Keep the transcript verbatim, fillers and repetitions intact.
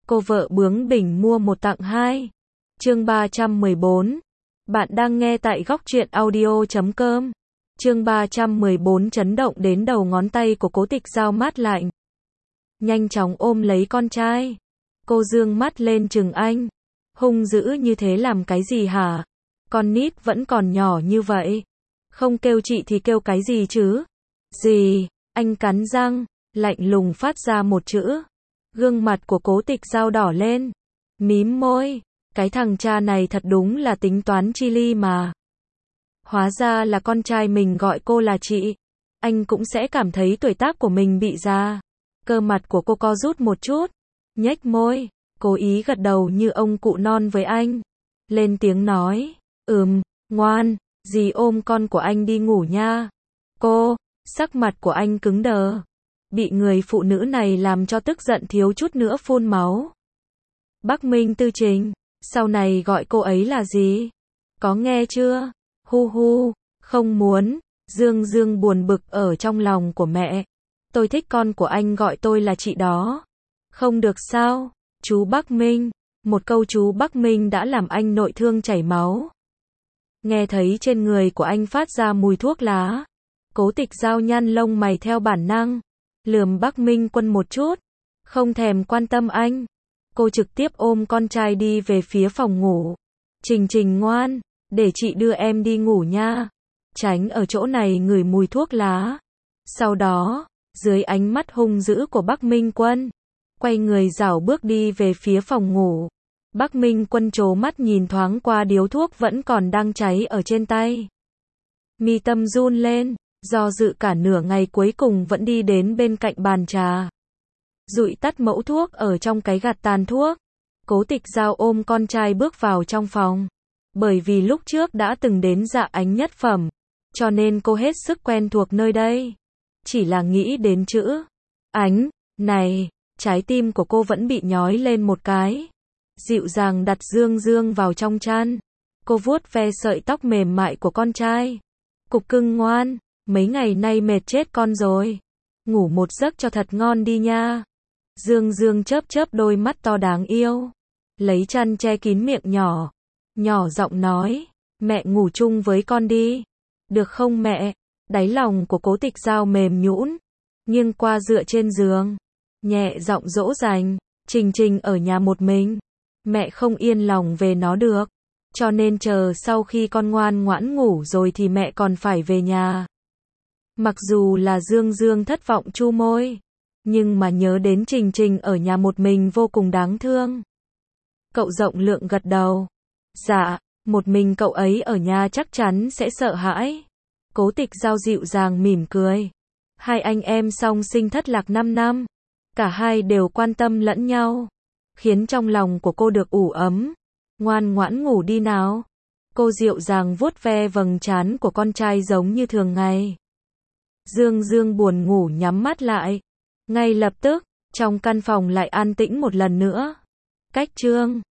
Cô vợ bướng bỉnh mua một tặng hai. Chương ba trăm mười bốn. Bạn đang nghe tại góc truyện audio chấm com. Chương ba trăm mười bốn chấn động đến đầu ngón tay của Cố Tịch Giao mát lạnh. Nhanh chóng ôm lấy con trai. Cô dương mắt lên chừng anh. Hung dữ như thế làm cái gì hả? Con nít vẫn còn nhỏ như vậy. Không kêu chị thì kêu cái gì chứ? Gì? Anh cắn răng, lạnh lùng phát ra một chữ. Gương mặt của Cố Tịch Giao đỏ lên. Mím môi. Cái thằng cha này thật đúng là tính toán chi ly mà. Hóa ra là con trai mình gọi cô là chị. Anh cũng sẽ cảm thấy tuổi tác của mình bị già. Cơ mặt của cô co rút một chút. Nhếch môi. Cố ý gật đầu như ông cụ non với anh. Lên tiếng nói. Ừm, ngoan. Dì ôm con của anh đi ngủ nha. Cô. Sắc mặt của anh cứng đờ. Bị người phụ nữ này làm cho tức giận thiếu chút nữa phun máu. Bắc Minh Tư Trình. Sau này gọi cô ấy là gì? Có nghe chưa? Hu hu. Không muốn. Dương Dương buồn bực ở trong lòng của mẹ. Tôi thích con của anh gọi tôi là chị đó. Không được sao? Chú Bắc Minh. Một câu chú Bắc Minh đã làm anh nội thương chảy máu. Nghe thấy trên người của anh phát ra mùi thuốc lá. Cố Tịch Giao nhăn lông mày theo bản năng. Lườm Bắc Minh Quân một chút. Không thèm quan tâm anh. Cô trực tiếp ôm con trai đi về phía phòng ngủ. Trình Trình ngoan. Để chị đưa em đi ngủ nha. Tránh ở chỗ này ngửi mùi thuốc lá. Sau đó, dưới ánh mắt hung dữ của Bắc Minh Quân, quay người rảo bước đi về phía phòng ngủ. Bắc Minh Quân trố mắt nhìn thoáng qua điếu thuốc vẫn còn đang cháy ở trên tay. Mi tâm run lên, do dự cả nửa ngày cuối cùng vẫn đi đến bên cạnh bàn trà. Dụi tắt mẫu thuốc ở trong cái gạt tàn thuốc. Cố Tịch Giao ôm con trai bước vào trong phòng. Bởi vì lúc trước đã từng đến Dạ Ánh nhất phẩm, cho nên cô hết sức quen thuộc nơi đây. Chỉ là nghĩ đến chữ Ánh này, trái tim của cô vẫn bị nhói lên một cái. Dịu dàng đặt Dương Dương vào trong chăn. Cô vuốt ve sợi tóc mềm mại của con trai. Cục cưng ngoan, mấy ngày nay mệt chết con rồi. Ngủ một giấc cho thật ngon đi nha. Dương Dương chớp chớp đôi mắt to đáng yêu. Lấy chăn che kín miệng nhỏ. Nhỏ giọng nói, mẹ ngủ chung với con đi. Được không mẹ? Đáy lòng của Cố Tịch Giao mềm nhũn, nghiêng qua dựa trên giường. Nhẹ giọng dỗ dành, Trình Trình ở nhà một mình. Mẹ không yên lòng về nó được. Cho nên chờ sau khi con ngoan ngoãn ngủ rồi thì mẹ còn phải về nhà. Mặc dù là Dương Dương thất vọng chu môi. Nhưng mà nhớ đến Trình Trình ở nhà một mình vô cùng đáng thương. Cậu rộng lượng gật đầu. Dạ, một mình cậu ấy ở nhà chắc chắn sẽ sợ hãi. Cố Tịch Giao dịu dàng mỉm cười. Hai anh em song sinh thất lạc năm năm. Cả hai đều quan tâm lẫn nhau. Khiến trong lòng của cô được ủ ấm. Ngoan ngoãn ngủ đi nào. Cô dịu dàng vuốt ve vầng trán của con trai giống như thường ngày. Dương Dương buồn ngủ nhắm mắt lại. Ngay lập tức, trong căn phòng lại an tĩnh một lần nữa. Cách chương